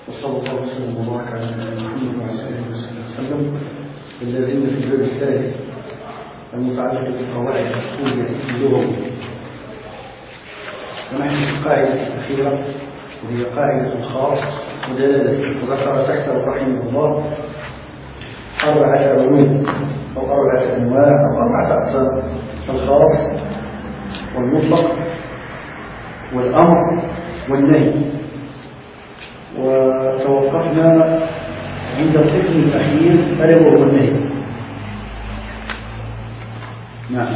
وصلى الله وسلم وبارك على محمد وعلى اله وصحبه وسلم. الذين في الباب الثالث المتعلق بالقواعد الأصولية في اللغة، ونحن في القاعدة الأخيرة وهي قاعدة الخاص ودلالته. وذكر تحته رحمه الله 4 علوم أو 4 أنواع أو 4 أقسام: الخاص والمطلق والأمر والنهي. وتوقفنا عند القسم الأخير الأمر والنهي. نعم.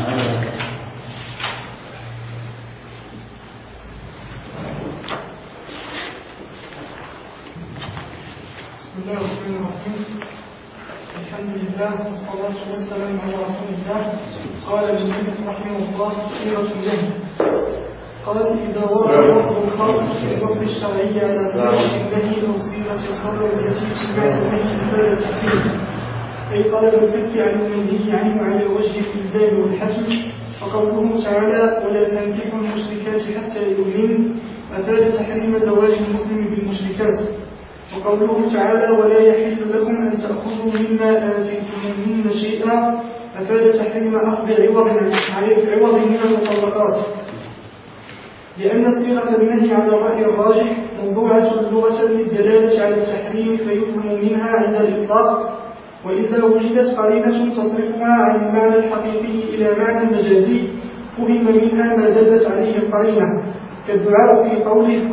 بسم الله الرحمن الرحيم. الحمد لله والصلاة والسلام على رسول الله. قال المؤلف رحمه الله: صيغة النهي. قال: إذا ورد لفظ خاص في النص الشرعي على صيغة النهي أو صيغة الخبر التي تسمع النهي بمعنى التحريم، أي طلب الكف عن المنهي عنه على وجه الإلزام والحسم، فقوله تعالى: ولا تنكحوا المشركات حتى يؤمنن، أفاد تحريم زواج المسلم بالمشركات. وقوله تعالى: ولا يحل لكم أن تأخذوا مما آتيتموهن شيئا، أفاد تحريم أخذ عوض من المطلقات، لأن صيغة النهي على الرأي الراجح موضوعة لغة للدلالة على التحريم فيفهم منها عند الإطلاق، وإذا وجدت قرينة تصرفها عن المعنى الحقيقي إلى معنى مجازي فهم منها ما دلت عليه القرينة، كالدعاء في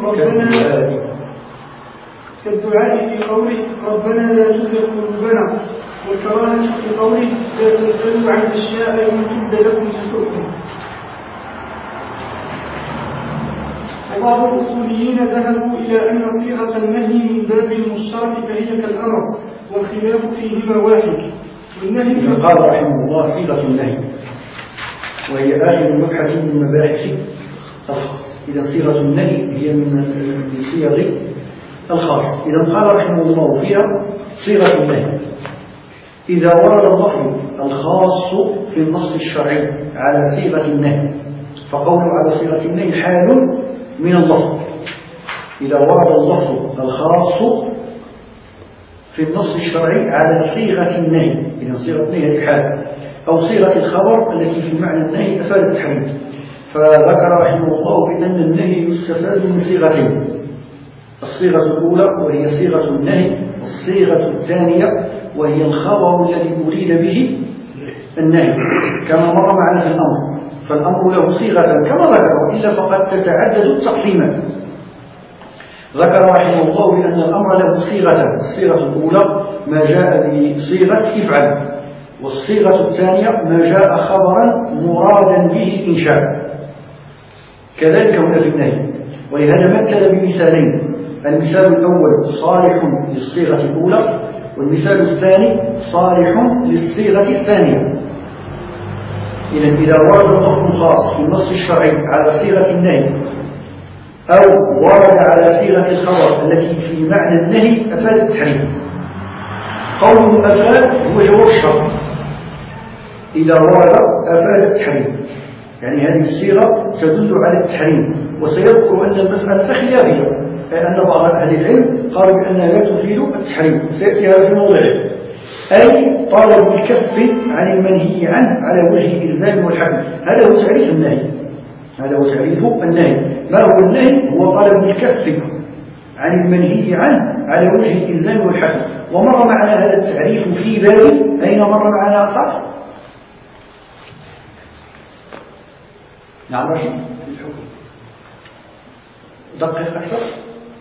قوله ربنا لا تزغ قلوبنا، والكراهة في قوله لا تسألوا عن أشياء إن تبد لكم تسؤكم. وبعض الأصوليين ذهبوا إلى أن صيغة النهي من باب المشترك فهي كالأمر، والخلاف فيهما واحد. والنهي قال رحمه الله: صيغة النهي، وهي آخر مبحث من مباحث الخاص. إذا صيغة النهي هي من صيغ الخاص. إذا قال رحمه الله فيها صيغة النهي إذا ورد اللفظ الخاص في النص الشرعي على صيغة النهي، فقوله على صيغة النهي حال من اللفظ. إذا ورد اللفظ الخاص في النص الشرعي على صيغة النهي، إذا صيغة النهي حال، أو صيغة الخبر التي في معنى النهي أفاد التحريم. فذكر رحمه الله بأن النهي يستفاد من صيغتين: الصيغة الأولى وهي صيغة النهي، والصيغة الثانية وهي الخبر الذي أريد به النهي، كما مر معنا في الأمر. فالأمر له صيغة كما ذكر، إلا فقد تتعدد التقسيمات. ذكر رحمه الله بأن الأمر له صيغة: الصيغة الأولى ما جاء بصيغة افعل، والصيغة الثانية ما جاء خبرا مرادا به إنشاء. كذلك هنا في النهي، ولهذا مثل بمثالين: المثال الأول صالح للصيغة الأولى، والمثال الثاني صالح للصيغة الثانية. إذا ورد لفظ خاص في النص الشرعي على صيغة النهي، أو ورد على صيغة الخبر التي في معنى النهي، أفاد التحريم. قوله أفاد هو جواب الشرط. إذا ورد أفاد التحريم، يعني هذه الصيغة تدل على التحريم. وسيذكر أن المسألة خلافية، لأن بعض أهل العلم قالوا بأنها لا تفيد التحريم، سيأتي هذا في موضعه، أي طالب الكف عن المنهي عنه على وجه الإلزام والحكم. هذا هو تعريف النهي. هذا هو تعريف النهي. ما هو النهي؟ هو طالب الكف عن المنهي عنه على وجه الإلزام والحكم. ومر معنا هذا التعريف في باب أين مر معنا صح؟ نعم رشيد، دقق أكثر.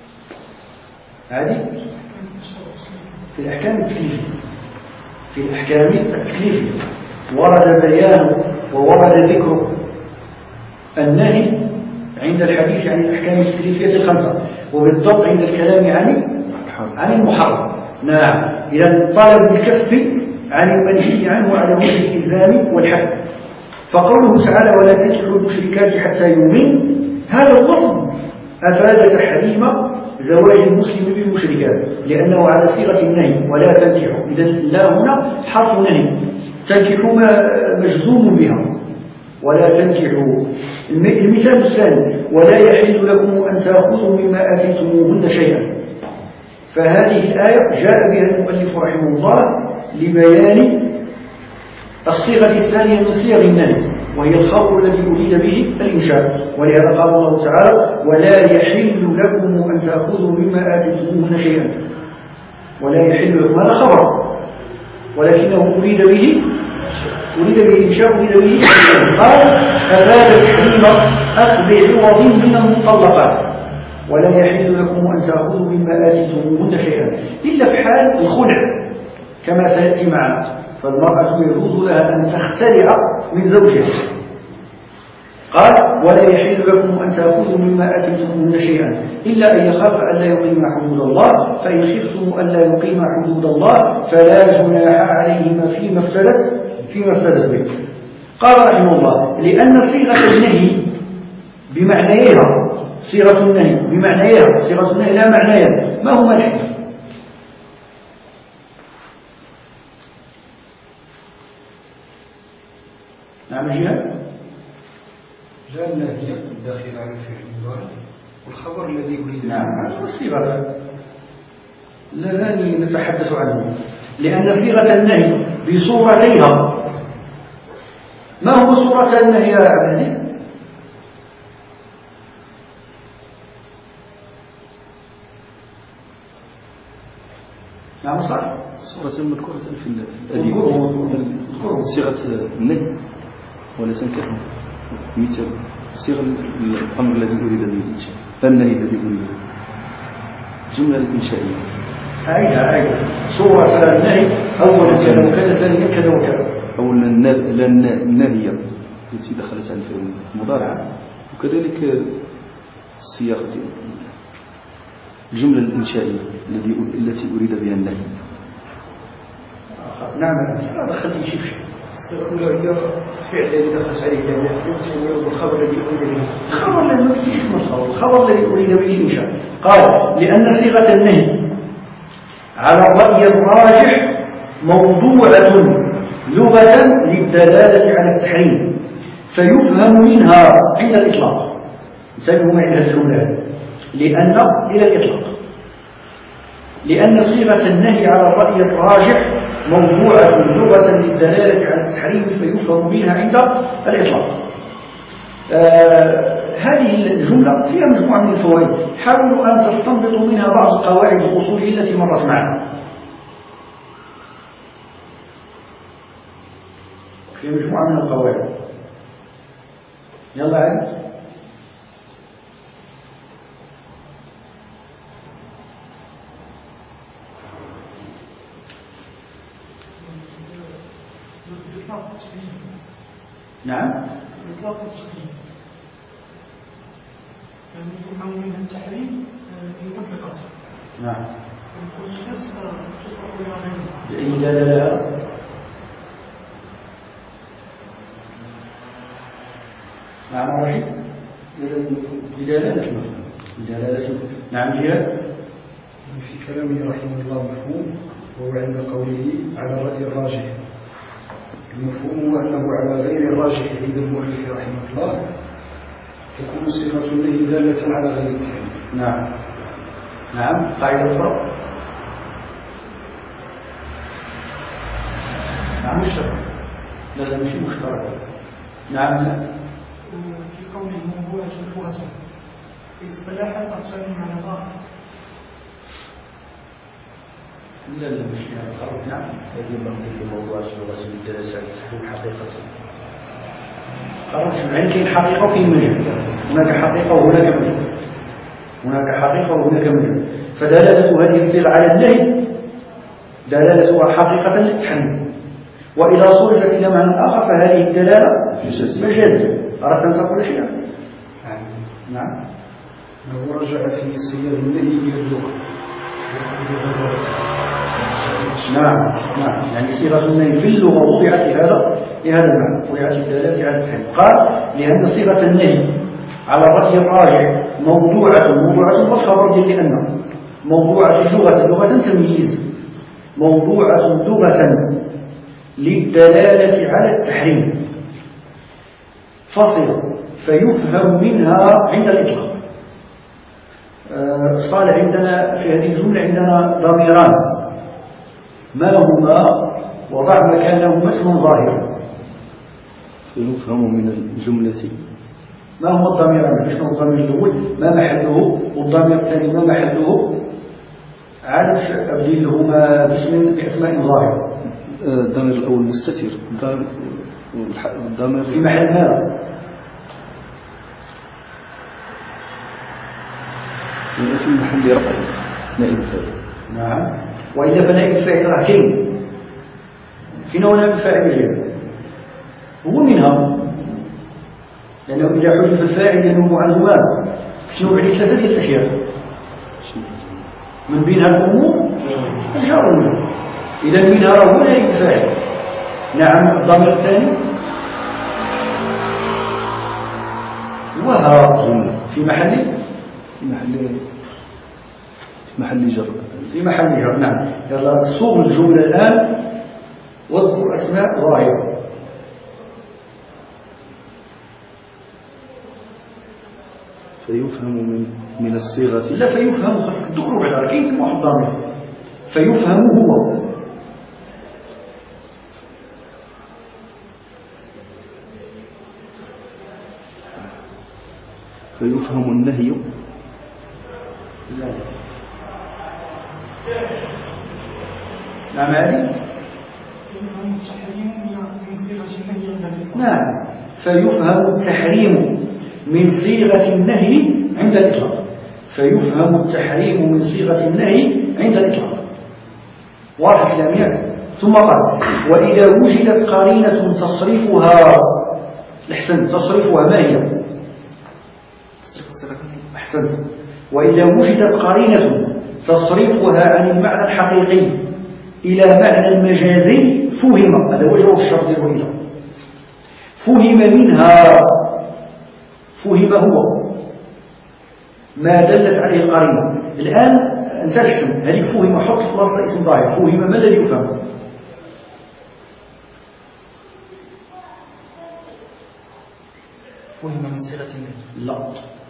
هذه في الأحكام التكليفية. في الأحكام التكليفية ورد بيان وورد ذكر النهي عند الحديث عن الأحكام التكليفية الخمسة، وبالضبط عند الكلام عن المحرم. نعم. إذا طالب الكف عن المنهي عنه على وجه الإلزام والحد. فقوله تعالى: ولا تنكحوا المشركات حتى يؤمن، هذا اللفظ أفاد تحريم زواج المسلم بالمشركات، لأنه على صيغة النهي: ولا تنكحوا. إذا لا هنا حرف نهي، تنكحوا مجزوم بها، ولا تنكحوا. المثال الثاني: ولا يحل لكم أن تأخذوا مما آتيتموهن شيئا، فهذه الآية جاء بها المؤلف رحمه الله لبيان الصيغة الثانية من صيغ النهي، وهي الخبر الذي أريد به الإنشاء. ولهذا قال الله تعالى: ولا يحل لكم أن تأخذوا مما آتيتموهن شيئا. ولا يحل لكم، هذا خبر، ولكنه أريد به الإنشاء، أريد به قال: أفاد تحريم أخذ عوض من المطلقات، ولا يحل لكم أن تأخذوا مما آتيتموهن شيئا إلا في حال الخلع كما سيأتي معنا. فالمرأة يجوز لها أن تختلع من زوجها. قال: ولا يحل لكم أن تأخذوا مما آتيتموهن شيئا إلا أن يخاف ألا يقيم حدود الله، فإن خفتم ألا يقيم حدود الله فلا جناح عليهما فيما افتدت به. قال رحمه الله: لأن صيغة النهي بمعنيها، صيغة النهي لا معنيها. ما هما الحكم؟ نعم جهة؟ لا النهي الداخل على الفعل المضارع والخبر الذي أريد. نعم، هذه الصيغة لا نتحدث عنه، لأن صيغة النهي بصورتيها. ما هو صورة النهي يا عبد العزيز؟ نعم صح. صورة مذكورة في الأدلة صيغة النهي وليس مثل صيغة الأمر الذي أريد به الإنشاء، النهي الذي أريد الجملة الإنشائية. أيضا صورة النهي أولا كذا وكذا، ثانيا كذا وكذا. أولا الناهية التي دخلت على الفعل المضارع، وكذلك الصياغة الجملة الإنشائية التي أريد بها النهي. نعم، دخلت شيء. الصيغة الأولى هي الفعل الذي دخلت عليه النهي، والخبر الذي أريد به. الخبر الذي أريد به الإنشاء. قال: لأن صيغة النهي على الرأي الراجح موضوعة لغة للدلالة على التحريم، فيفهم منها عند الإطلاق. انتبهوا معي هذه الجملة، إلى الإطلاق. لأن صيغة النهي على الرأي الراجح موضوعة لغة للدلالة على التحريم، فيفهم منها عند الإطلاق. هذه الجملة فيها مجموعة من الفوائد، حاولوا أن تستنبطوا منها بعض القواعد الأصولية التي مرت معنا. فيها مجموعة من القواعد. يلا عاد. نعم. إطلاق التحريم يعني يفهم منها التحريم إن أطلق أصلا. نعم. والجنس تصلح إلى غيره. بأي دلالة؟ نعم رشيد. بدلالة مفهوم. نعم جهاد. في كلامه رحمه الله مفهوم، وهو عند قوله على الرأي الراجح. المفهوم أنه على غير الراجح عند المؤلف رحمه الله تكون صيغة النهي دالة على غير التحريم. نعم. قاعدة أخرى. نعم مشترك. لا مش مشترك. نعم. في قوله موضوعة لغة في اصطلاحا أقسام معنى آخر. لا مش يعني. نعم. هذه منطقة موضوع لغة الدراسة تكون حقيقة. خرج يعني كاين حقيقة وكاين مجال. هناك حقيقة وهناك مجال. فدلالة هذه الصيغة على النهي دلالتها حقيقة للتحريم، وإذا صرفت إلى معنى آخر فهذه الدلالة مجازية. أردت أن تقول شيئا؟ نعم. هو رجع في صيغ النهي إلى اللغة. نعم يعني صيغة النهي في اللغة وضعت لهذا المعنى، وضعت الدلالة على التحريم. قال: لأن صيغة النهي على الرأي الراجح موضوعة والخبر لأنه موضوعة لغة تمييز، موضوعة لغة للدلالة على التحريم، فصل فيفهم منها عند الإطلاق. صالح عندنا في هذه الجملة عندنا ضميران ما هما وضع مكانهما اسم ظاهر. يفهم من الجملة ما هما الضميران؟ شنو الضمير الأول ما محله والضمير الثاني ما محله؟ عارف أبدلهما بأسماء ظاهرة. الضمير الأول مستتر الضمير في محل ماذا؟ في محل رفع نائب الفاعل. نعم. وإلا فنائب الفاعل راه كاين. فين هو نائب الفاعل جاي؟ هو منها. لأنه إذا حذف الفاعل ينوب عنه ماذا؟ شنو عليه ثلاثة ديال الأشياء. من بينها الأمور الجار والمجرور. إذا منها هو نائب الفاعل. نعم. الضمير الثاني وها في محل جر. في محل جر. نعم. يلا صوغ الجملة الآن واذكر أسماء ظاهرة. فيفهم من الصيغة. لا فيفهم خاصك تذكروا بعدا كاين اسم واحد ضمير فيفهم هو. فيفهم النهي. لا. نعم هذه يفهم التحريم من صيغة النهي عند الإطلاق. نعم. فيفهم التحريم من صيغة النهي عند الإطلاق. فيفهم التحريم من صيغة النهي عند الإطلاق. واضح الكلام يعني. ثم قال وإذا وجدت قرينة تصرفها الحسن تصرفها ما هي؟ أحسنت. وإذا وجدت قرينة تصرفها عن المعنى الحقيقي إلى معنى المجازي فهم. هذا هو جواب الشرط الأولى. فهم منها فهم هو ما دلت عليه القرينة. الآن أنت الاسم هذه فهم حط في بلاصة اسم ظاهر. فهم ما الذي يفهم؟ فهم من صيغة النهي. لا.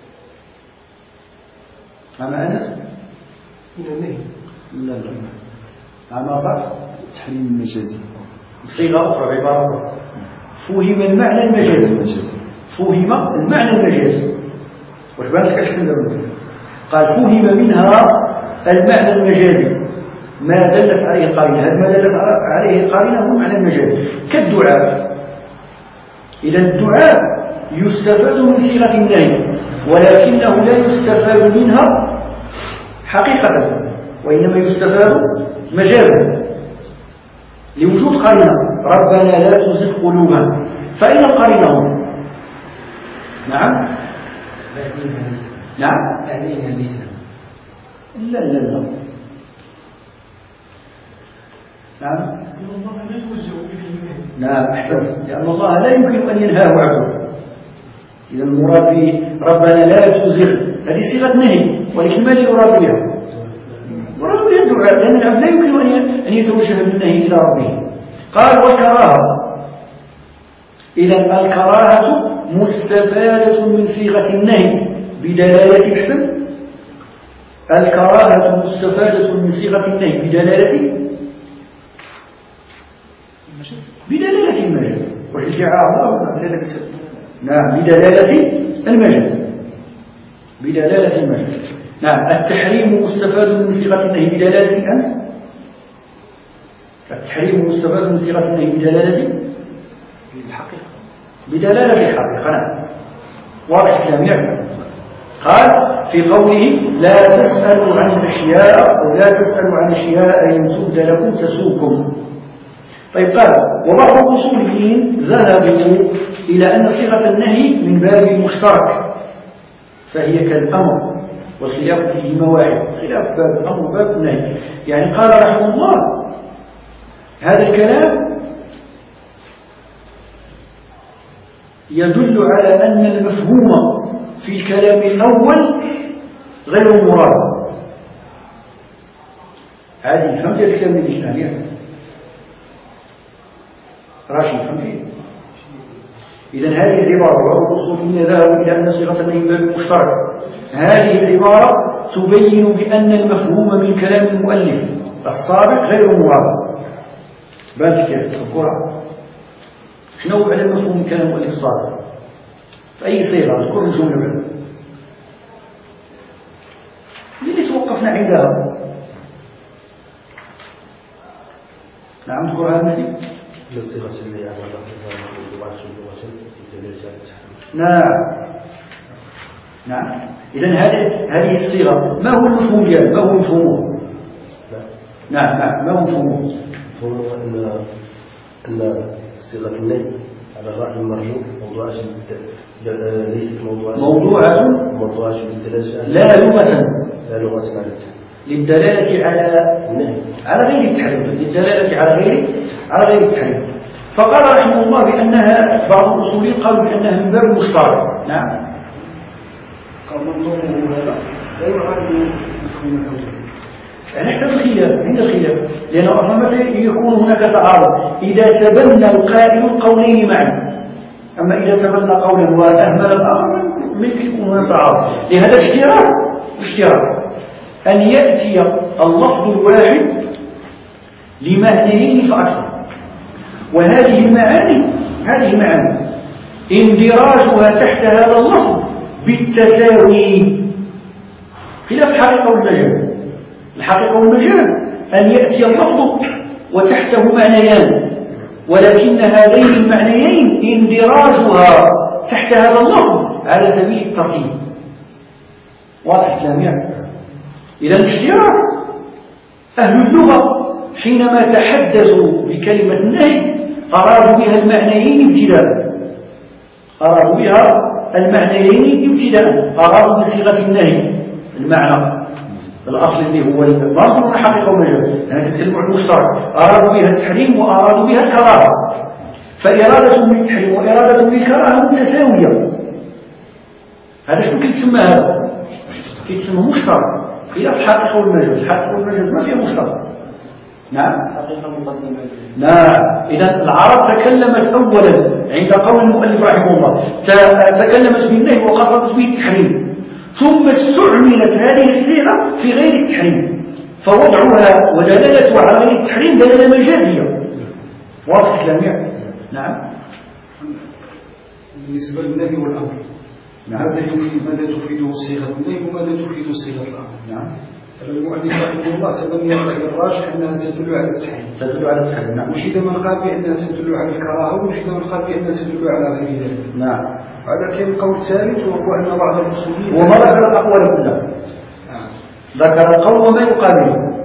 أما أنس من النهي. لا. أما صح تحريم المجازي صيغة أخرى بعبارة أخرى. فهم المعنى المجازي. فهم المعنى المجازي. واش بان لك أحسن دابا؟ قال فهم منها المعنى المجازي ما دلت عليه القرينة. هذا ما دلت عليه القرينة هو معنى المجازي كالدعاء. إذا الدعاء يستفاد من صيغة النهي ولكنه لا يستفاد منها حقيقة وإنما يستفاد مجازا لوجود قرينة. ربنا لا تزغ قلوبنا. فأين القرينة هنا؟ نعم. نعم. لا. نعم. نعم أحسنت. لأن الله لا يمكن أن ينهاه عنه. إذا المراد ربنا لا تزغ هذه صيغة نهي ولكن ما يراد بها؟ مراد بها الدعاء لأن العبد لا يمكن أن يتوجه بالنهي إلى ربه. قال والكراهة. إذا الكراهة مستفادة من صيغة النهي بدلالة الحسن. الكراهة مستفادة من صيغة النهي بدلالة المجاز. والإجعاء نعم بدلالة المجاز. نعم. التحريم مستفاد من صيغة النهي بدلالة أنت. التحريم مستفاد من صيغة النهي بدلالة الحقيقة. نعم. واضح الكلام يعني. قال في قوله لا تسألوا عن الأشياء أو لا تسألوا عن أشياء إن تبد لكم تسوكم. طيب قال وبعض الأصوليين ذهبوا إلى أن صيغة النهي من باب المشترك فهي كالأمر والخلاف فيه مواعيد. خلاف باب الأمر باب النهي. يعني قال رحمه الله هذا الكلام يدل على أن المفهوم في الكلام الأول غير مراد. عادي فهمت الكلام الإسلامي راشد فهمتي؟ إذن هذه العبارة وهو الأصوليين ذهبوا إلى أن صيغة النهي من باب المشترك. هذه العبارة تبين بأن المفهوم من كلام المؤلف السابق غير مراد. بالك يا القرآن شنو على المفهوم من كلام المؤلف السابق في أي صيغة اذكر الجملة بعد اللي توقفنا عندها. نعم اذكرها المهدي. صيغة النهي على نعم. إذن هذه الصيغة ما هو المفهوم ديالها؟ ما هو مفهومه؟ نعم ما هو مفهومه؟ مفهومه أن صيغة النهي على الرأي المرجوح موضوعات ليست موضوعات للدلالة لا لغة للدلالة على غير التحريم، للدلالة على غير التحريم. فقال رحمه الله بأنها بعض الأصوليين قالوا بأنها من باب المشترك. نعم. قال منظومه هذا لا يعارض مفهوم الأول. يعني حسب الخلاف عند الخلاف، لأن أصلا متى يكون هناك تعارض؟ إذا تبنى القائل القولين معا. أما إذا تبنى قولا وأهمل الآخر ممكن يكون هناك تعارض. لهذا اشتراك أن يأتي اللفظ الواحد لمعنيين فأكثر، وهذه المعاني اندراجها تحت هذا اللفظ بالتساوي خلاف الحقيقة والمجاز. الحقيقة والمجاز أن يأتي اللفظ وتحته معنيان، ولكن هذين المعنيين اندراجها تحت هذا اللفظ على سبيل الترتيب. واضح الكلام؟ إذا اشتراك أهل اللغة حينما تحدثوا بكلمة النهي أرادوا بها المعنيين ابتداء، أرادوا بصيغة النهي المعنى الأصل اللي هو المرض حقيقة ومجاز، يعني تتكلم عن المشترك، أرادوا بها التحريم وأرادوا بها الكراهة. فإرادة بالتحريم وإرادة بالكراهة متساوية. هذا شنو كيتسمى؟ هذا كيتسمى مشترك خلاف الحقيقة والمجاز. الحقيقة والمجاز ما فيها مشترك. نعم. نعم. إذا العرب تكلمت أولا عند قول المؤلف رحمه الله تكلمت بالنهي وقصدت به التحريم، ثم استعملت هذه الصيغة في غير التحريم، فوضعها ودلالتها على غير التحريم دلالة مجازية. واضح الكلام؟ نعم. بالنسبة للنهي والأمر، ماذا تفيده صيغة النهي وماذا تفيد صيغة الأمر؟ نعم. المؤلف رحمه الله تبني الرأي الراجح أنها تدل على التحريم. نعم. وشد من قال بأنها تدل على الكراهة، وشد من قال بأنها تدل على غير ذلك. نعم. هذا كان القول الثالث، وهو أن بعض الأصوليين وما ذكر الأقوال كلها. ذكر القول وما يقابله.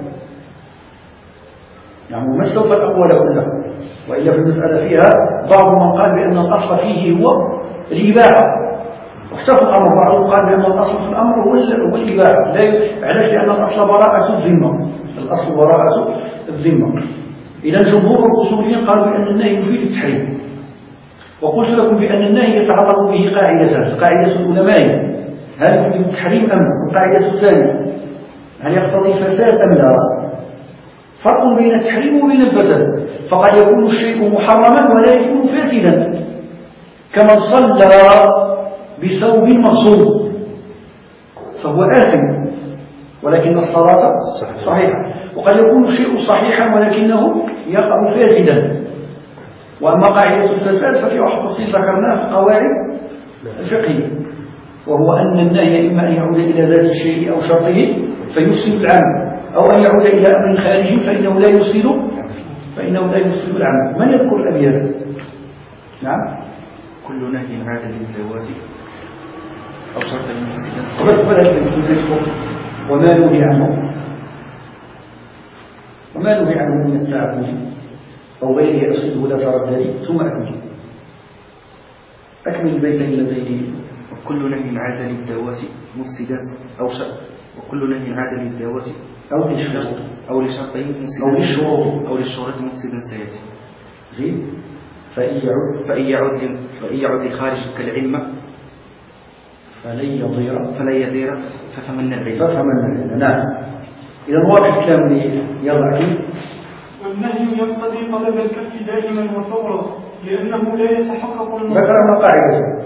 يعني ما استوفى الأقوال كلها، وإلا في المسألة فيها بعض من قال بأن الأصل فيه هو الإباحة، واختلف الأمر. بعضهم قال بأن الأصل في الأمر هو الإباحة. علاش؟ لأن الأصل براءة الذمة. الأصل براءة الذمة. إذا جمهور الأصوليين قالوا بأن النهي يفيد التحريم. وقلت لكم بأن النهي يتعلق به قاعدتان. القاعدة الأولى هل يفيد التحريم أم لا؟ القاعدة الثانية هل يقتضي الفساد أم لا؟ فرق بين التحريم وبين الفساد. فقد يكون الشيء محرما ولا يكون فاسدا، كمن صلى بثوب مغصوب فهو آثم ولكن الصلاة صحيحة. وقد يكون الشيء صحيحا ولكنه يقع فاسدا. وأما قاعدة الفساد ففي تفصيل ذكرناه في القواعد الفقهية، وهو أن النهي إما أن يعود إلى ذات الشيء أو شرطه فيفسد العمل، أو أن يعود إلى أمر خارجي فإنه لا يفسد العمل. من يذكر الأبيات؟ نعم. كل نهي عاد للزواج أو شرط المفسد. وما نهي عنه من التعبد أو غيره أفسده لا تردد ثم أكمل البيتين اللذين. وكل نهي عاد للدوات مفسدا أو شرط، وكل نهي عاد للدوات أو لشرطين مفسدا أو للشروط مفسدا سيأتي. زين. فإن يعود لخارج كالعلم فلن يضير ففمن العلم. نعم. إذا واضح الكلام اللي يلا أكيد. والنهي يقتضي طلب الكف دائما وفورا لأنه لا يتحقق ذكرنا قاعدة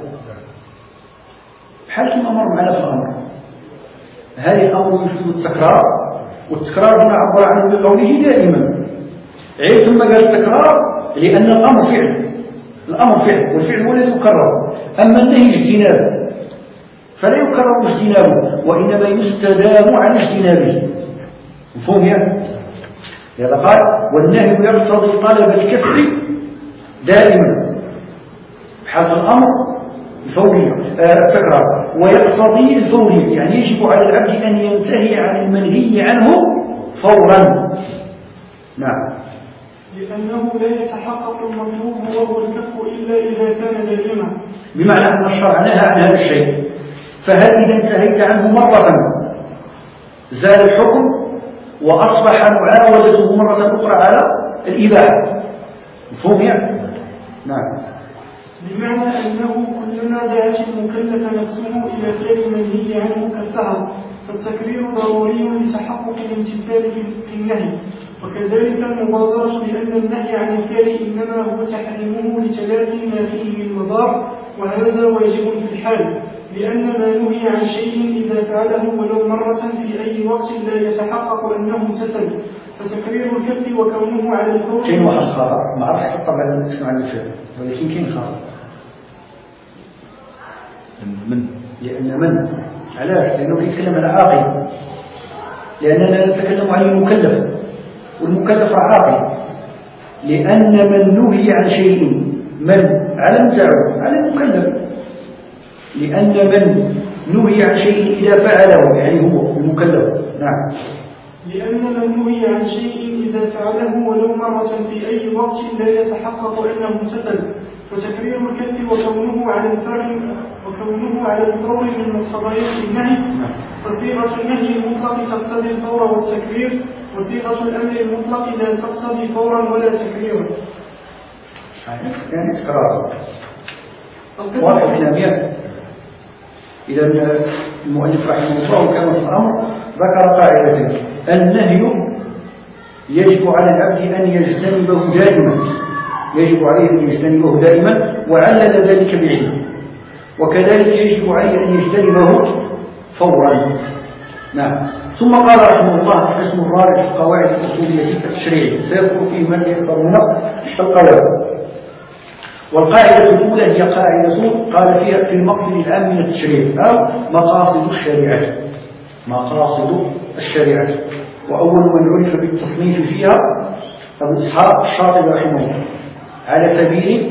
بحال كما مر معنا في الأمر. هذا الأمر يفيد التكرار، والتكرار هنا عبر عنه بقوله دائما. عيب ثم قال التكرار لأن الأمر فعل، الأمر فعل والفعل هو الذي يكرر. أما النهي اجتناب فلا يكرر اجتنابه، وإنما يستدام على اجتنابه. مفهوم يعني؟ لهذا قال والنهي يقتضي طلب الكف دائما بحال الأمر الفوري التكرار، ويقتضي الفوري يعني يجب على العبد أن ينتهي عن المنهي عنه فورا. نعم. لأنه لا يتحقق المطلوب وهو الكف إلا إذا كان دائما، بمعنى أن الشرع نهى عن هذا الشيء، فهل إذا انتهيت عنه مرة زال الحكم وأصبح معاودته مرة أخرى على الإباحة. مفهوم يعني؟ نعم. بمعنى أنه كلما دعت المكلف نفسه إلى فعل منهي عنه كفه، فالتكرير ضروري لتحقق الامتثال في النهي. وكذلك المبادرة لأن النهي عن الفعل إنما هو تحريمه لتلافي ما فيه من مضار، وهذا واجب في الحال، لأن ما نهي عن شيء إذا فعله ولو مرة في أي وقت لا يتحقق أنه امتثل، فتكرير الكف وكونه على الفور. كاين واحد خطأ، ما عرفتش طبعا شنو عن الفعل، ولكن كاين خطأ. لأن من علاش؟ لأنه يتكلم على عاقل، لأننا نتكلم عن المكلف، والمكلف عاقل. لأن من نهي عن شيء من على مزعم على المكلف، لأن من نهي عن شيء إذا فعله يعني هو المكلف. نعم. لأن من نهي عن شيء إذا فعله ولو مرة في أي وقت لا يتحقق أنه امتثل، فتكرير الكف وكونه على الفور من مقتضيات النهي. وصيغة النهي المطلق تقتضي الفور والتكرير، وصيغة الأمر المطلق لا تقتضي فورا ولا تكريرا. يعني تكرار واضح بنا. إذا المؤلف رحمه الله كما في الأمر ذكر قاعدة: النهي يجب على العبد أن يجتنبه دائما، يجب عليه أن يجتنبه دائما، وعلل ذلك بعلم. وكذلك يجب عليه أن يجتنبه فورا. نعم. ثم قال رحمه الله: القسم الرابع في القواعد الأصولية التشريعية، سيذكر فيه من يفهمون القواعد. والقاعدة الأولى هي قاعدة قال فيها في المقصد العام من التشريع أو مقاصد الشريعة. مقاصد الشريعة، وأول من عرف بالتصنيف فيها أبو إسحاق الشاطبي رحمه الله على سبيل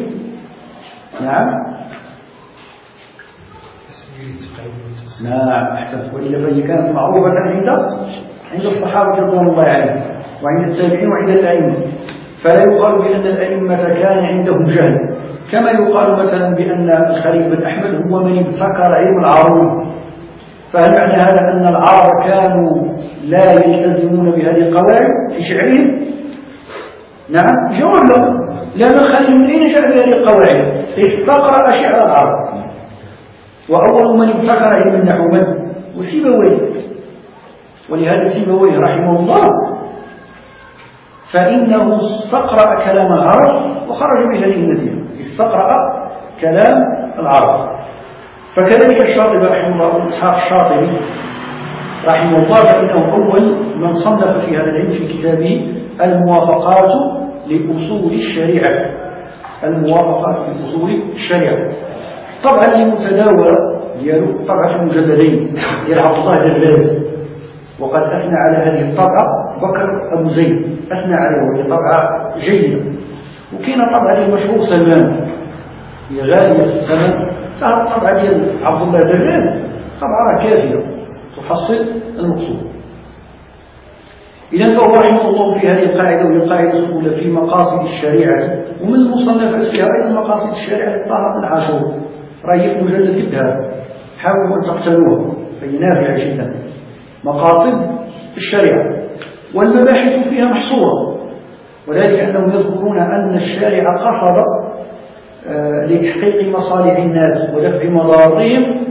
نعم أحسنت. وإلا فهي كانت معروفة عند الصحابة رضوان الله عليهم، وعند التابعين وعند الأئمة. فلا يقال بأن الأئمة كان عندهم جهل، كما يقال مثلا بأن الخليل بن أحمد هو من ابتكر علم العروض. فهل معنى هذا أن العرب كانوا لا يلتزمون بهذه القواعد في شعرهم؟ نعم، جواب لا. لأن الخليل من أين جاء بهذه القواعد؟ استقرأ شعر العرب. وأول من ابتكر علم النحو من؟ وسيبويه. ولهذا سيبويه رحمه الله فإنه استقرأ كلام العرب وخرج بهذه النتيجة، استقرأ كلام العرب. فكذلك الشاطبي رحمه الله، إسحاق الشاطبي رحمه الله، فإنه أول من صنف في هذا العلم في كتابه الموافقات لأصول الشريعة. الموافقات لأصول الشريعة طبعا المتداولة ديالو طبعة المجلدين ديال عبد الله دراز، وقد أثنى على هذه الطبعة بكر أبو زيد، أثنى عليه، وهي طبعة جيدة. وكاين طبعة ديال المشهور سلمان هي غالية الثمن، فهذه الطبعة ديال عبد الله دراز طبعة كافية تحصل المقصود. إذا فهو رحمه الله في هذه القاعدة، وهي القاعدة الأولى في مقاصد الشريعة، ومن المصنفات فيها أيضا مقاصد الشريعة لطه بن عاشور، رأيه في مجلد كتاب، حاولوا أن تقتلوها فهي نافعة جدا. مقاصد الشريعة والمباحث فيها محصورة، وذلك أنهم يذكرون أن الشارع قصد لتحقيق مصالح الناس ودفع مضارهم.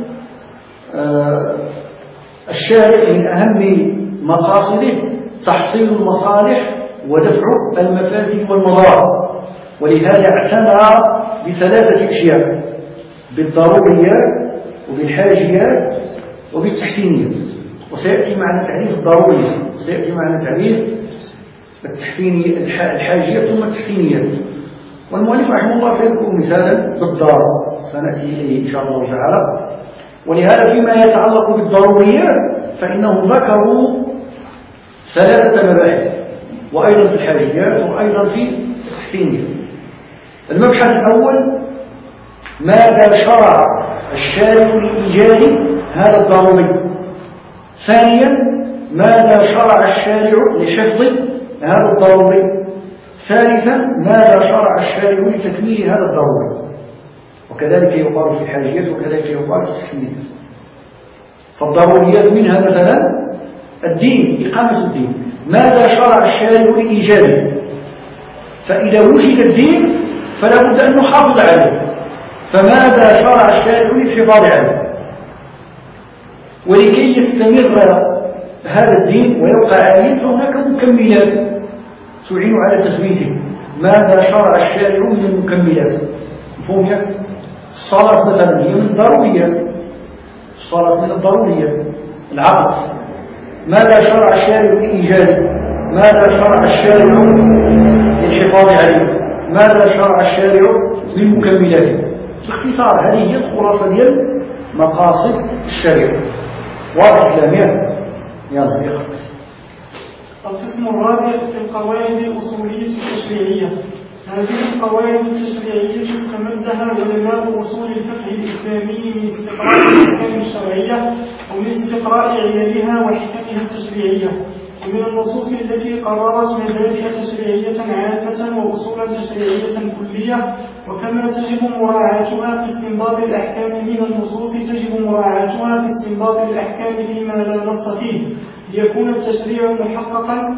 الشارع من أهم مقاصده تحصيل المصالح ودفع المفاسد والمضار. ولهذا اعتنى بثلاثة أشياء: بالضروريات وبالحاجيات وبالتحسينيات. وسيأتي معنا تعريف الضرورية، وسيأتي معنا تعريف الحاجيات ثم التحسينيات. والمؤلف رحمه الله سيذكر مثالا بالدار سنأتي إليه إن شاء الله تعالى. ولهذا فيما يتعلق بالضروريات فإنهم ذكروا ثلاثة مباحث، وأيضا في الحاجيات وأيضا في التحسينيات. المبحث الأول: ماذا شرع الشارع لإيجاد هذا الضروري؟ ثانيا: ماذا شرع الشارع لحفظ هذا الضروري؟ ثالثا: ماذا شرع الشارع لتكميل هذا الضروري؟ وكذلك يقال في الحاجيات وكذلك يقال في التحسينيات. فالضروريات منها مثلا الدين، إقامة الدين. ماذا شرع الشارع لإيجاده؟ فإذا وجد الدين فلا بد أن نحافظ عليه، فماذا شرع الشارع للحفاظ عليه؟ ولكي يستمر هذا الدين ويبقى عاليا فهناك مكملات تعين على تثبيته. ماذا شرع الشارع من المكملات؟ مفهوم يا؟ الصلاة مثلا هي من الضروريات، الصلاة من الضروريات. العقل ماذا شرع الشارع لإيجاده؟ ماذا شرع الشارع للحفاظ عليه؟ ماذا شرع الشارع من مكملاته؟ باختصار هذه هي الخلاصة ديال مقاصد الشريعة. واضح كلام يلا اقرأ. القسم الرابع في القواعد الأصولية التشريعية. هذه القواعد التشريعية استمدها علماء أصول الفقه الإسلامي من استقراء الأحكام الشرعية ومن استقراء عللها وحكمها التشريعية، ومن النصوص التي قررت مبادئ تشريعية عامة وأصولا تشريعية كلية، وكما تجب مراعاتها في استنباط الأحكام من النصوص تجب مراعاتها في استنباط الأحكام فيما لا نص فيه، ليكون التشريع محققا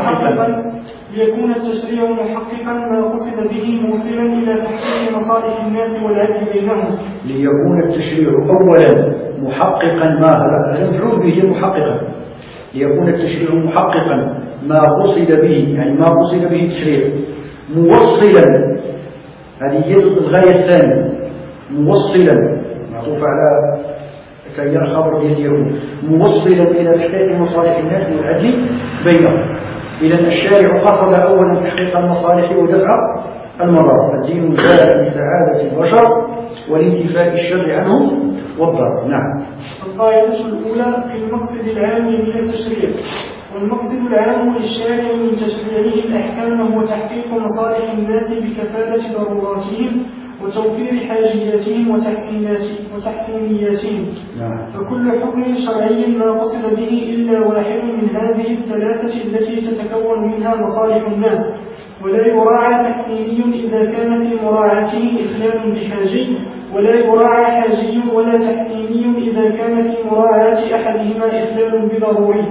ما قصد به موصلا إلى تحقيق مصالح الناس والعدل بينهم. ليكون التشريع أولا محققا ما مفعول به محققا، ليكون التشريع محققا ما قصد به، يعني ما قصد به التشريع، موصلا، هذه هي الغاية الثانية، موصلا معطوف على تغيير خبر اليهود، موصلا إلى تحقيق مصالح الناس والعدل بينهم. إذا الشارع قصد أولا تحقيق المصالح ودفع المضار. الدين جاء لسعادة البشر والانتفاء الشر عنهم والضرر. نعم. القاعدة الأولى في المقصد العام من التشريع. والمقصد العام للشارع من تشريعه الأحكام هو تحقيق مصالح الناس بكفالة ضروراتهم وتوفير حاجياتهم وتحسينياتهم. فكل حكم شرعي ما قصد به إلا واحد من هذه الثلاثة التي تتكون منها مصالح الناس، ولا يراعى تحسيني إذا كان في مراعاته إخلال بحاجي، ولا يراعى حاجي ولا تحسيني إذا كان في مراعاة أحدهما إخلال بضروري.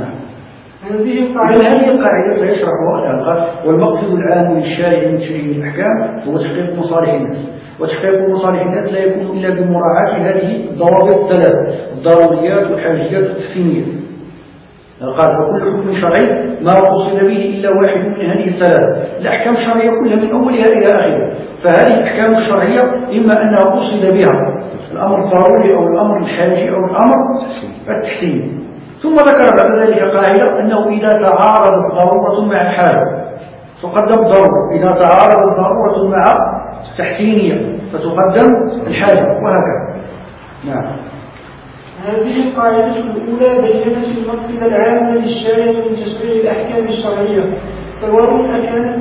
هذه القاعدة سيشرحها. والمقصد العام للشارع من تشريع الأحكام هو تحقيق مصالح الناس، وتحقيق مصالح الناس لا يكون إلا بمراعاة هذه الضوابط الثلاث: الضروريات والحاجيات والتحسينيات. قال فكل حكم شرعي ما قصد به إلا واحد من هذه الثلاث. الأحكام الشرعية كلها من أولها إلى آخرها، فهذه الأحكام الشرعية إما أنها قصد بها الأمر الضروري أو الأمر الحاجي أو الأمر التحسيني. ثم ذكر بعد ذلك قاعدة أنه إذا تعارضت ضرورة مع الحاجة تقدم ضرورة، إذا تعارضت ضرورة مع تحسينية فتقدم الحاجة، وهكذا. نعم. هذه القاعدة الأولى بينت المقصد العام للشارع من تشريع الأحكام الشرعية سواء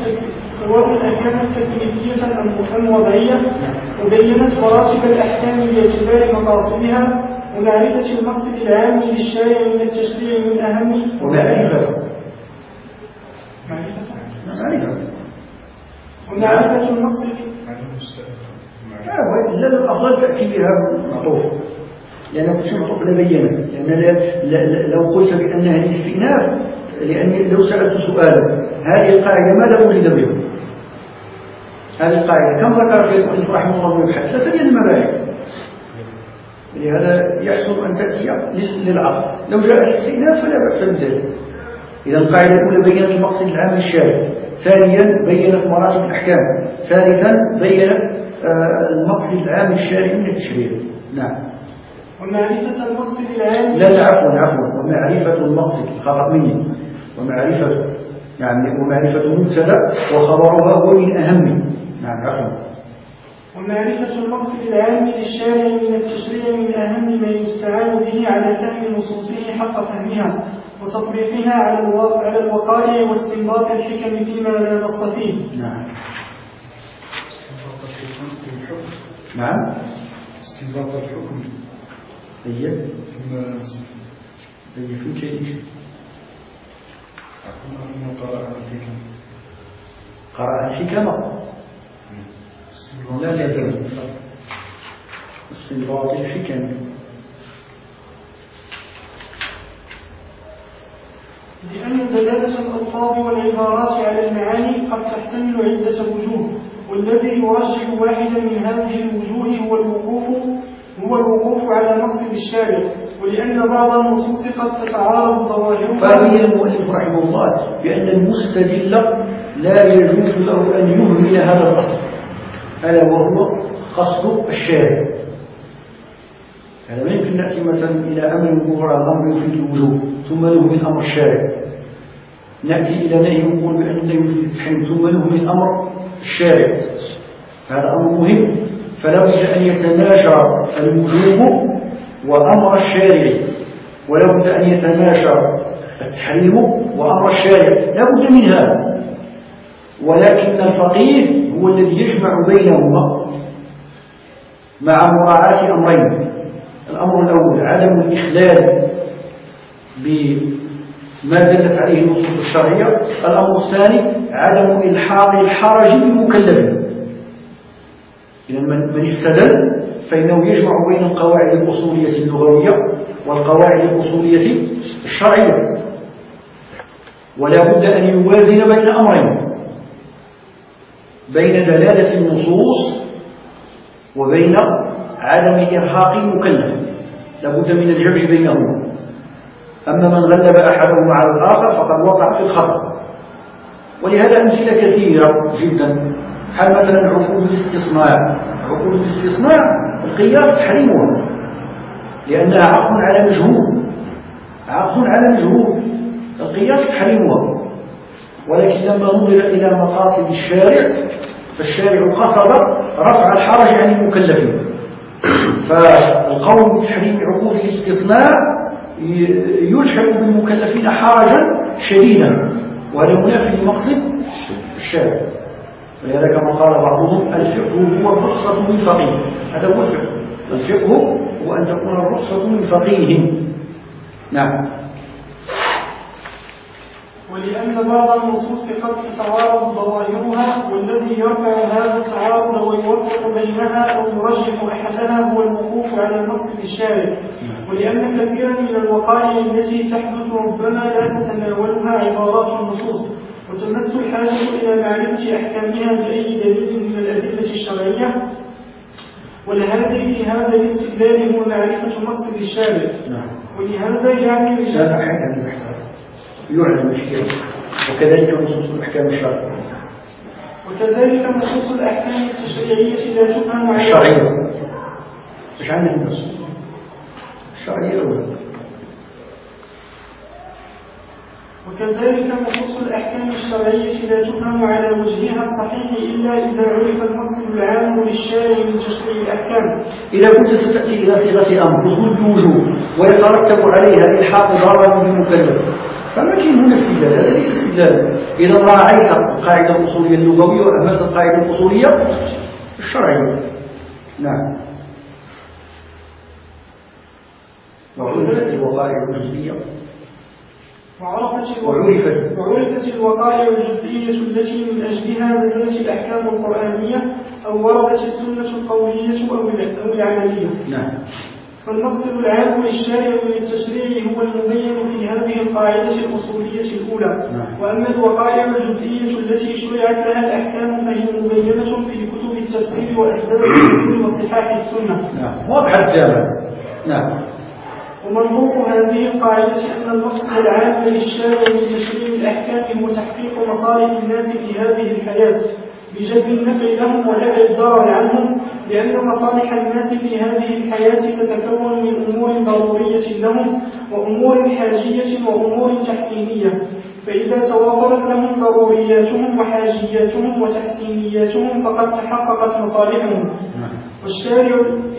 أكانت تكليفية أم وضعية، وبينت مراتب الأحكام باعتبار مقاصدها ومعرفة المقصد العام للشارع من التشريع من أهم ومعرفة المقصد. لا الأفضل تأتي بها معطوفة، لأن كل شيء معطوف لبينه، لأن لو قلت بأن هذه استئناف، لأن لو سألت سؤالا هذه القاعدة ماذا أريد بها؟ هذه القاعدة كم ذكر في المؤلف رحمه الله من البحث؟ 3 المباحث. لهذا يحسن أن تأتي للعقل. لو جاءت الاستئناف فلا بأس بذلك. إذا القاعدة الأولى بينت المقصد العام للشارع ثانيا بينت مراتب الأحكام، ثالثا بينت المقصد العام الشارع من التشريع. نعم. ومعرفة المقصد العام لا عفوا ومعرفة المقصد خطأ مني، ومعرفة مبتدا وخبرها هو من أهم. نعم عفوا. ومعرفة المقصد العام للشارع من التشريع من أهم ما يستعان به على فهم نصوصه حق فهمها وتطبيقها على الوقائع واستنباط الحكم فيما لا نص فيه. نعم. استنباط الحكم. هي في كيف قرأ الحكم لا استنباط الحكم. لأن دلالة الألفاظ والعبارات على المعاني قد تحتمل عدة وجوه، والذي يرجح واحدا من هذه الوجوه هو الوقوف على مقصد الشارع، ولأن بعض النصوص قد تتعارض ظواهرها. فبين المؤلف رحمه الله بأن المستدل لا يجوز له أن يهمل هذا القصد، ألا وهو قصد الشارع. هذا ما يمكن نأتي مثلا إلى أمر ظهر الأمر يفيد الوجوب ثم نهمل أمر الشارع، نأتي إلى نهي يقول بأن لا يفيد التحريم ثم نهمل أمر الشارع. هذا أمر مهم، فلا بد أن يتماشى الوجوب وأمر الشارع، ولا بد أن يتماشى التحريم وأمر الشارع، لا بد من هذا. ولكن الفقيه هو الذي يجمع بينهما مع مراعاة أمرين: الأمر الأول عدم الإخلال بما دلت عليه النصوص الشرعية، الأمر الثاني عدم إلحاق الحرج بالمكلفين. إذا من استدل فإنه يجمع بين القواعد الأصولية اللغوية والقواعد الأصولية الشرعية، ولا بد أن يوازن بين أمرين: بين دلالة النصوص وبين عدم إرهاق المكلف، لا بد من الجمع بينهما. أما من غلب أحدهما على الآخر فقد وقع في الخطأ. ولهذا أمثلة كثيرة جدا، حال مثلا عقود الاستصناع. عقود الاستصناع القياس تحريمها لأنها عقد على مجهول، عقد على مجهول، القياس تحريمها. ولكن لما نظر إلى مقاصد الشارع فالشارع قصد رفع الحرج عن المكلفين، فالقول بتحريم عقود الاستصناع يلحق بالمكلفين حرجا شديدا، وهذا منافي لمقصد الشارع. ولهذا كما قال بعضهم: الفقه هو الرخصة من فقيه. هذا هو الفقه، الفقه هو أن تكون الرخصة من فقيه. نعم. ولأن بعض النصوص قد تتعارض ظواهرها، والذي يرفع هذا التعارض ويوفق بينها أو يرجح أحدها هو الوقوف على مقصد الشارع. ولأن كثيرا من الوقائع التي تحدث ربما لا تتناولها عبارات النصوص، وتمس الحاجة إلى معرفة أحكامها بأي دليل من الأدلة الشرعية، والهادي في هذا الاستدلال هو معرفة مقصد الشارع. ولهذا يعني يعلم الشيء، وكذلك نصوص الأحكام الشرعية. وكذلك نصوص الأحكام التشريعية لا تفهم على الشرعية. إيش عندنا النصوص الشرعية ولا؟ وكذلك نصوص الأحكام الشرعية لا تفهم على وجهها الصحيح إلا إذا عرف المقصد العام للشارع من تشريع الأحكام. إذا كنت ستأتي إلى صيغة أمر تقول بوجوب ويترتب عليها إلحاق ضرر بالمكلف، فما كاين هنا استدلال، هذا ليس استدلال. إذا راعيت القاعدة الأصولية اللغوية وأهملت القاعدة الأصولية الشرعية. نعم. وعرفت الوقائع الجزئية وعرفت الوقائع الجزئية التي من أجلها نزلت الأحكام القرآنية أو وردت السنة القولية أو العملية. نعم. فالمقصد العام للشارع من التشريع هو المبين في هذه القاعدة الأصولية الأولى. وأما الوقائع الجزئية التي شرعت لها الأحكام فهي مبينة في كتب التفسير وأسباب الدين وصحاح السنة. نعم. واضح الكلام. نعم. ومنطوق هذه القاعدة أن المقصد العام للشارع من تشريع الأحكام هو تحقيق مصالح الناس في هذه الحياة بجلب النفع لهم ودفع الضرر عنهم، لأن مصالح الناس في هذه الحياة تتكون من أمور ضرورية لهم وأمور حاجية وأمور تحسينية، فإذا توافرت لهم ضرورياتهم وحاجياتهم وتحسينياتهم فقد تحققت مصالحهم. والشارع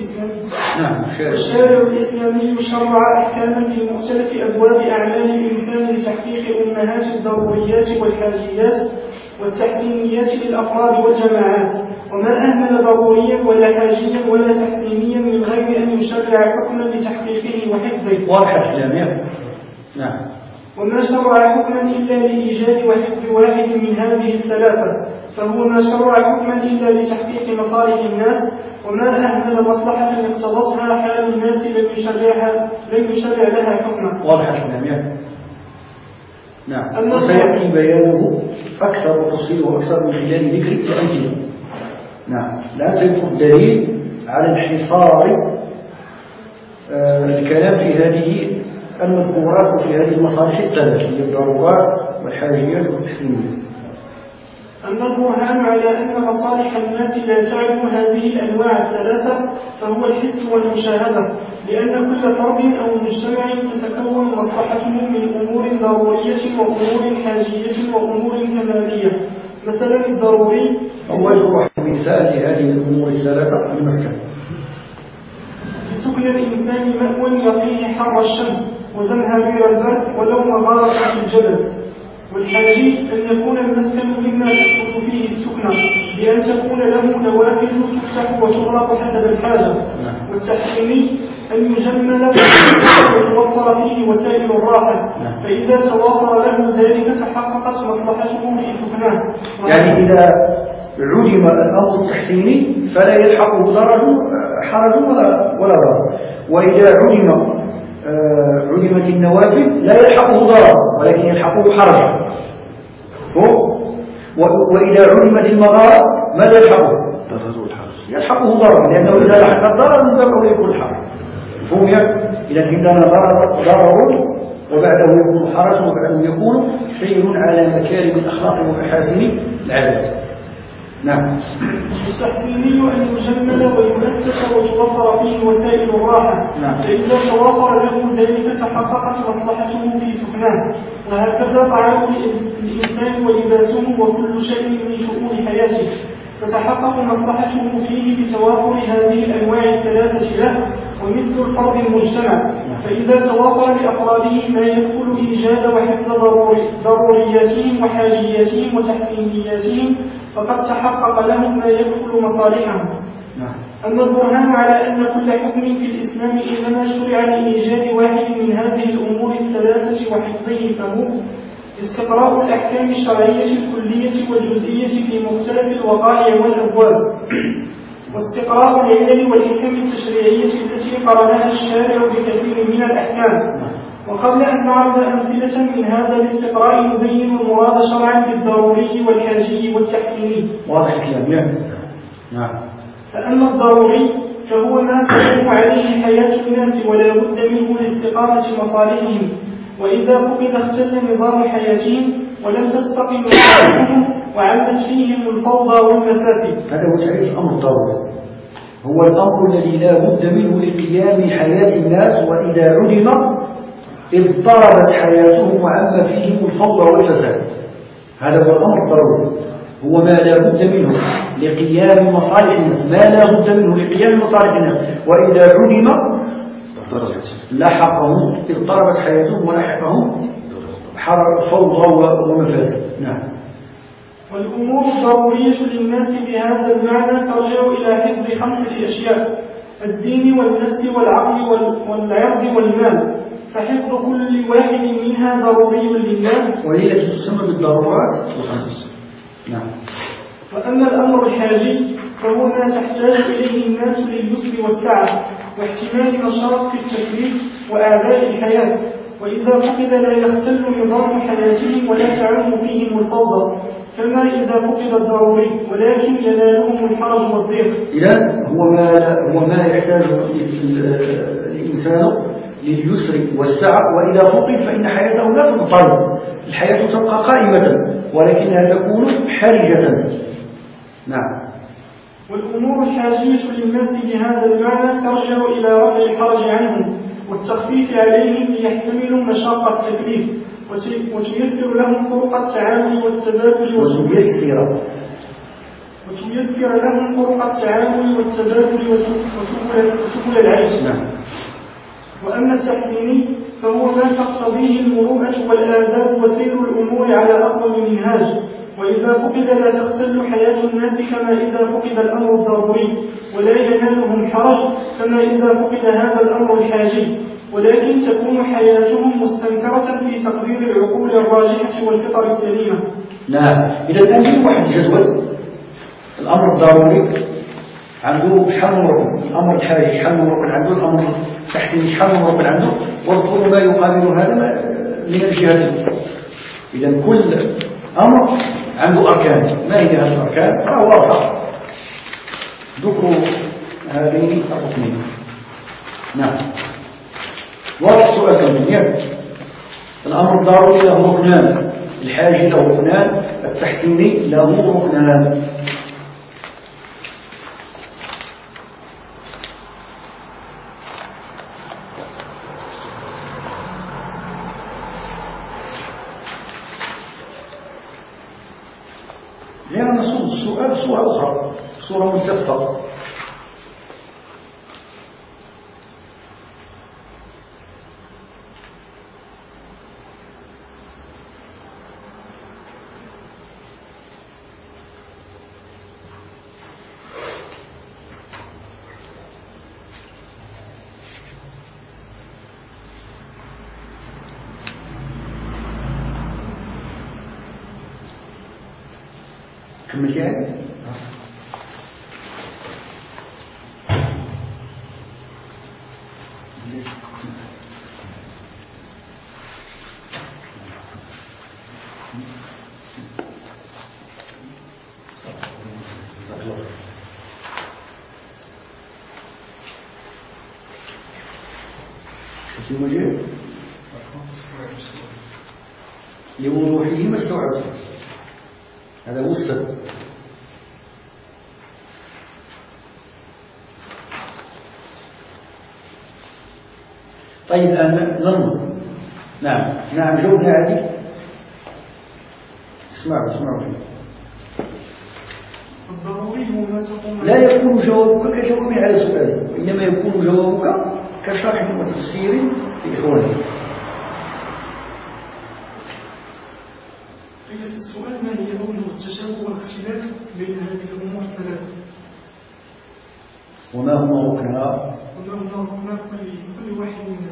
الإسلامي شرع أحكاما في مختلف أبواب أعمال الإنسان لتحقيق أمهات الضروريات والحاجيات والتحسينيات للأفراد والجماعات، وما أهمل ضروريا ولا حاجيا ولا تحسينيا من غير أن يشرع حكما لتحقيقه وحفظه. واضح الكلام. نعم. وما شرع حكما إلا لإيجاد وحفظ واحد من هذه الثلاثة فهو ما شرع حكما إلا لتحقيق مصالح الناس، وما أهمل مصلحة اقتضتها حال الناس لم يشرع لها حكما. واضح الكلام. نعم. وسيأتي بيانه أكثر وتفصيله أكثر من خلال ذكر الأمثلة. نعم. لا سيكون دليل على انحصار الكلام في هذه المذكورات وفي هذه المصالح الثلاث هي الضرورات والحاجيات والتحسينيات. أما البرهان على أن مصالح الناس لا تعلم هذه الأنواع الثلاثة فهو الحس والمشاهدة، لأن كل فرد أو مجتمع تتكون مصلحته من أمور ضرورية وأمور حاجية وأمور كمالية. مثلا الضروري أول مثال لهذه الأمور الثلاثة المسكن. لسكن الإنسان مأوى يقيه حر الشمس وزمهرير البرد ولو مغارة في الجبل. والحاجي أن يكون المسكن مما تثبت فيه السكنة بأن تكون له نوافذ تفتح وتغلق حسب الحاجة. والتحسيني أن يجمل وتوفر فيه وسائل الراحة، فإذا توافر له ذلك تحققت مصلحته في سكنه. يعني إذا علم الأمر التحسيني فلا يلحقه حرج ولا ضرر، وإذا علمت النوافل لا يلحقه ضرر ولكن يلحقه حرج. وإذا علمت المغارة ماذا يلحقه؟ يلحقه ضرر، لأنه إذا لحق الضرر من باب يكون الحرج. إذا عندنا ضرر وبعده يكون حرج وبعده يكون سير على مكارم الأخلاق ومحاسن العادات. نعم. التحسيني أن يجمل ويؤسس وتوفر فيه وسائل الراحة. نعم. فإذا توفر له ذلك تحققت مصلحته في سكنه. وهكذا طعام الإنسان ولباسه وكل شيء من شؤون حياته تتحقق مصلحته فيه بتوافر هذه الأنواع الثلاثة له، ومثل الفرد المجتمع، فإذا توافر لأفراده ما يكفل إيجاد وحفظ ضرورياتهم وحاجياتهم وتحسينياتهم فقد تحقق لهم ما يكفل مصالحهم. أما البرهان على أن كل حكم في الإسلام إنما شرع لإيجاد واحد من هذه الأمور الثلاثة وحفظه فهو استقراء الأحكام الشرعية الكلية والجزئية في مختلف الوقائع والأبواب، واستقراء العلل والحكم التشريعية التي قرنها الشارع بكثير من الأحكام. وقبل أن نعرض أمثلة من هذا الاستقراء نبين المراد شرعا بالضروري والحاجي والتحسيني. واضح الكلام. نعم. فأما الضروري فهو ما تقوم عليه حياة الناس ولا بد منه لاستقامة مصالحهم، وإذا فقد اختل نظام حياتهم ولم تستقم مصالحهم وعمت فيهم الفوضى والمفاسد. هذا هو تعريف الأمر الضروري، هو الأمر الذي لا بد منه لقيام حياة الناس، وإذا علم اضطربت حياتهم وعم فيهم الفوضى والفساد. هذا هو الأمر الضروري، هو ما لا بد منه لقيام مصالح الناس، ما لا بد منه لقيام مصالح الناس، وإذا علم لحقهم اضطربت حياتهم ولحقهم فوضى ومفاسد. نعم. والأمور الضرورية للناس بهذا المعنى ترجع إلى حفظ 5 أشياء: الدين والنفس والعقل والعرض والمال، فحفظ كل واحد منها ضروري للناس، وهي التي تسمى بالضرورات الخمس. نعم. وأما الأمر الحاجي فهو ما تحتاج إليه الناس لليسر والسعة واحتمال مشارق التكليف وأعباء الحياة، وإذا فقد لا يختل نظام حياتهم ولا تعم فيهم الفوضى، كما إذا فقد الضروري ولكن ينالهم الحرج والضيق. إذن هو ما يحتاج الإنسان لليسر والسعة، وإذا فقد فإن حياته لا تضطرب، الحياة تبقى قائمة ولكنها تكون حرجة. نعم. والأمور الحاجية للناس بهذا المعنى ترجع إلى رفع الحرج عنهم والتخفيف عليهم ليحتملوا مشاق التكليف، وتيسر لهم طرق التعامل والتبادل وتيسر لهم طرق التعامل والتبادل وسبل العيش. نعم. وأما التحسيني فهو ما تقتضيه المروءة والآداب وسير الأمور على أفضل منهاج، وإذا فقد لا تختل حياة الناس كما إذا فقد الأمر الضروري، ولا ينالهم حرج كما إذا فقد هذا الأمر الحاجي، ولكن تكون حياتهم مستنكرة في تقدير العقول الراجحة والفطر السليمة. نعم. إذا كان في واحد جدول، الأمر الضروري عنده شحال من ركن، الأمر الحاجي شحال من ركن عنده، الأمر التحسيني شحال من ركن عنده، واذكروا ما يقابل هذا من الجهة الأخرى. إذا كل أمر عنده أركان، ما هي هذه الأركان؟ واضحة، ذكروا هذين الركنين. نعم. واضح السؤال كمان. الأمر الضروري له ركنان، الحاجي له ركنان، التحسيني له ركنان. لأن السؤال صورة أخرى، صورة ملتفة. كمل يعني. شو المجال؟ لوضوحه ما استوعب، هذا هو السبب. طيب الآن ننظر. نعم جاوبنا عادي. اسمعوا لا يكون جوابك كجوابي على سؤالي، وإنما يكون جوابك كشرح وتفسير لإخوانك. قيل في السؤال ما هي أوجه التشابه والاختلاف بين هذه الأمور الثلاثة؟ وما هو ركنها؟ كل واحد من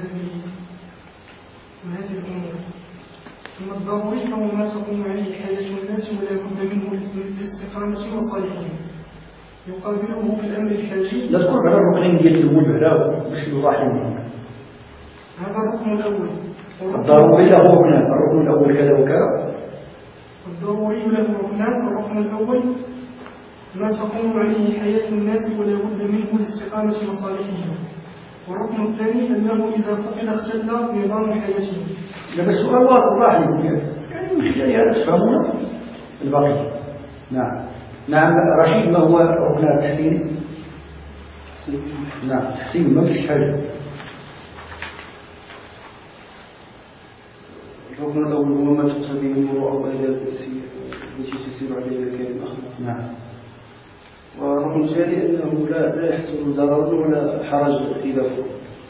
هذه الأمور. ثم الضروري فهو ما تقوم عليه حياة الناس ولا بد منه لاستقامة مصالحهم، يقابله في الأمر الحاجي. لا تقول على الركنين ديال الأول بعدا باش يوضح لنا. هذا الركن الأول. الضروري له ركنان، الركن الأول كذا وكذا. الضروري له ركنان، الركن الأول ما تقوم عليه حياة الناس ولا بد منه لاستقامة مصالحهم، والركن الثاني أنه إذا فقد اختل نظام حياتهم. هذا السؤال واضح لكم يعني من خلال هذا تفهمون البقية. نعم رشيد، ما هو ركن التحسين؟ نعم تحسين ما فيش حاجة. الركن الأول هو ما تقتضيه المروءة والآداب التي تسير عليها الكلمة الأخرى. نعم. والركن الثاني أنه لا يحصل ضرر ولا حرج إذا فقد.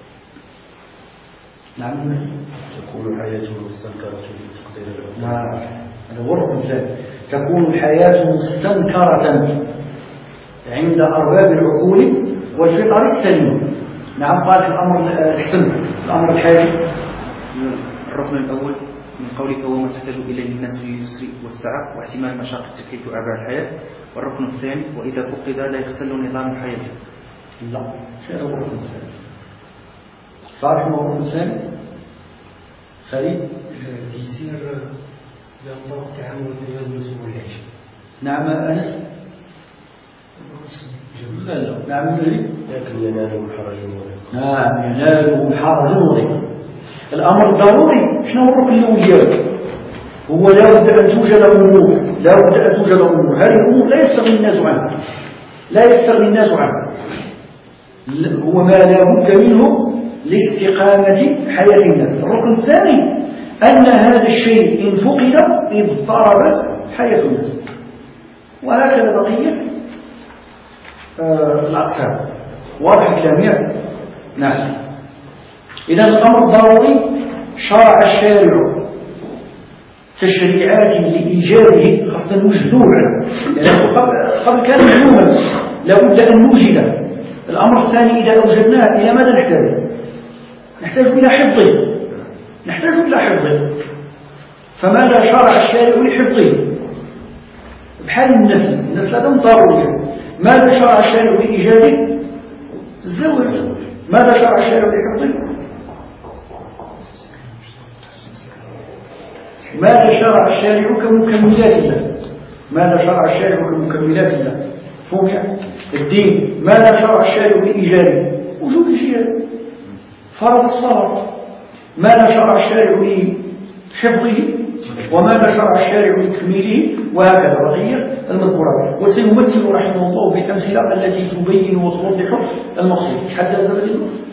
نعم. تكون حياته مستنكرة بتقدير العقول. هذا هو الركن الثاني. تكون الحياة مستنكرة عند أرباب العقول والفطر السليم. نعم قال في الأمر الحسن، الأمر الحاجي. الركن الأول من قولك وما تحتاج إليه الناس باليسر والسعة واحتمال مشاق التكليف وأعباء الحياة. والركن الثاني وإذا فقد لا يختل نظام حياته. لا، شيء هو الركن الثاني. صالح ما هو الركن الثاني؟ خليل؟ تيسير لأنظار التعامل والتبادل وسبل العيش. نعم أنس؟ لا لا نعم لكن ينالهم حرج وضيق. نعم ينالهم حرج وضيق. الأمر الضروري شنو الركن الأول ديالو؟ هو لا بد أن توجد أمور، لا بد أن توجد أمور، هذه الأمور لا يستغني الناس عنها، لا يستغني الناس عنها. هو ما لا بد منه لاستقامة حياة الناس. الركن الثاني أن هذا الشيء إن فقد اضطربت حياة الناس. وهكذا بقية الأقسام. واضح الكلام؟ نعم. إذا الأمر الضروري شرع الشارع تشريعات لإيجابه خاصة نوجدوه يعني قبل كان مجنونا لابد أن نوجده. الأمر الثاني إذا أوجدناه إلى ماذا نحتاج؟ نحتاج إلى حفظه، نحتاج إلى حفظه. فماذا شرع الشارع لحفظه؟ بحال النسل هذا ضروري. ماذا شرع الشارع لإيجاده؟ الزواج. ماذا شرع الشارع لحفظه؟ ماذا شرع الشارع كمكملات الله؟ ماذا شرع الشارع كمكملات الله؟ فهم يعني الدين. ماذا شرع الشارع لإيجاده؟ وجود الجهاد. فرض الصلاة. ماذا شرع الشارع لحفظه؟ وماذا شرع الشارع لتكميله؟ وهكذا بقية المذكورات. وسيمثل رحمه الله بالأمثلة التي تبين وتوضح المقصود. تحدث هذا المقصود.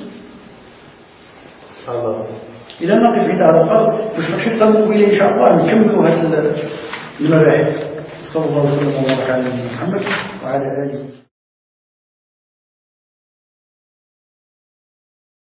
إذا نقف عند هذا القدر باش الحصة المقبلة إن شاء الله نكملوا هذه المباحث. صلى الله وسلم وبارك على نبينا محمد وعلى آله.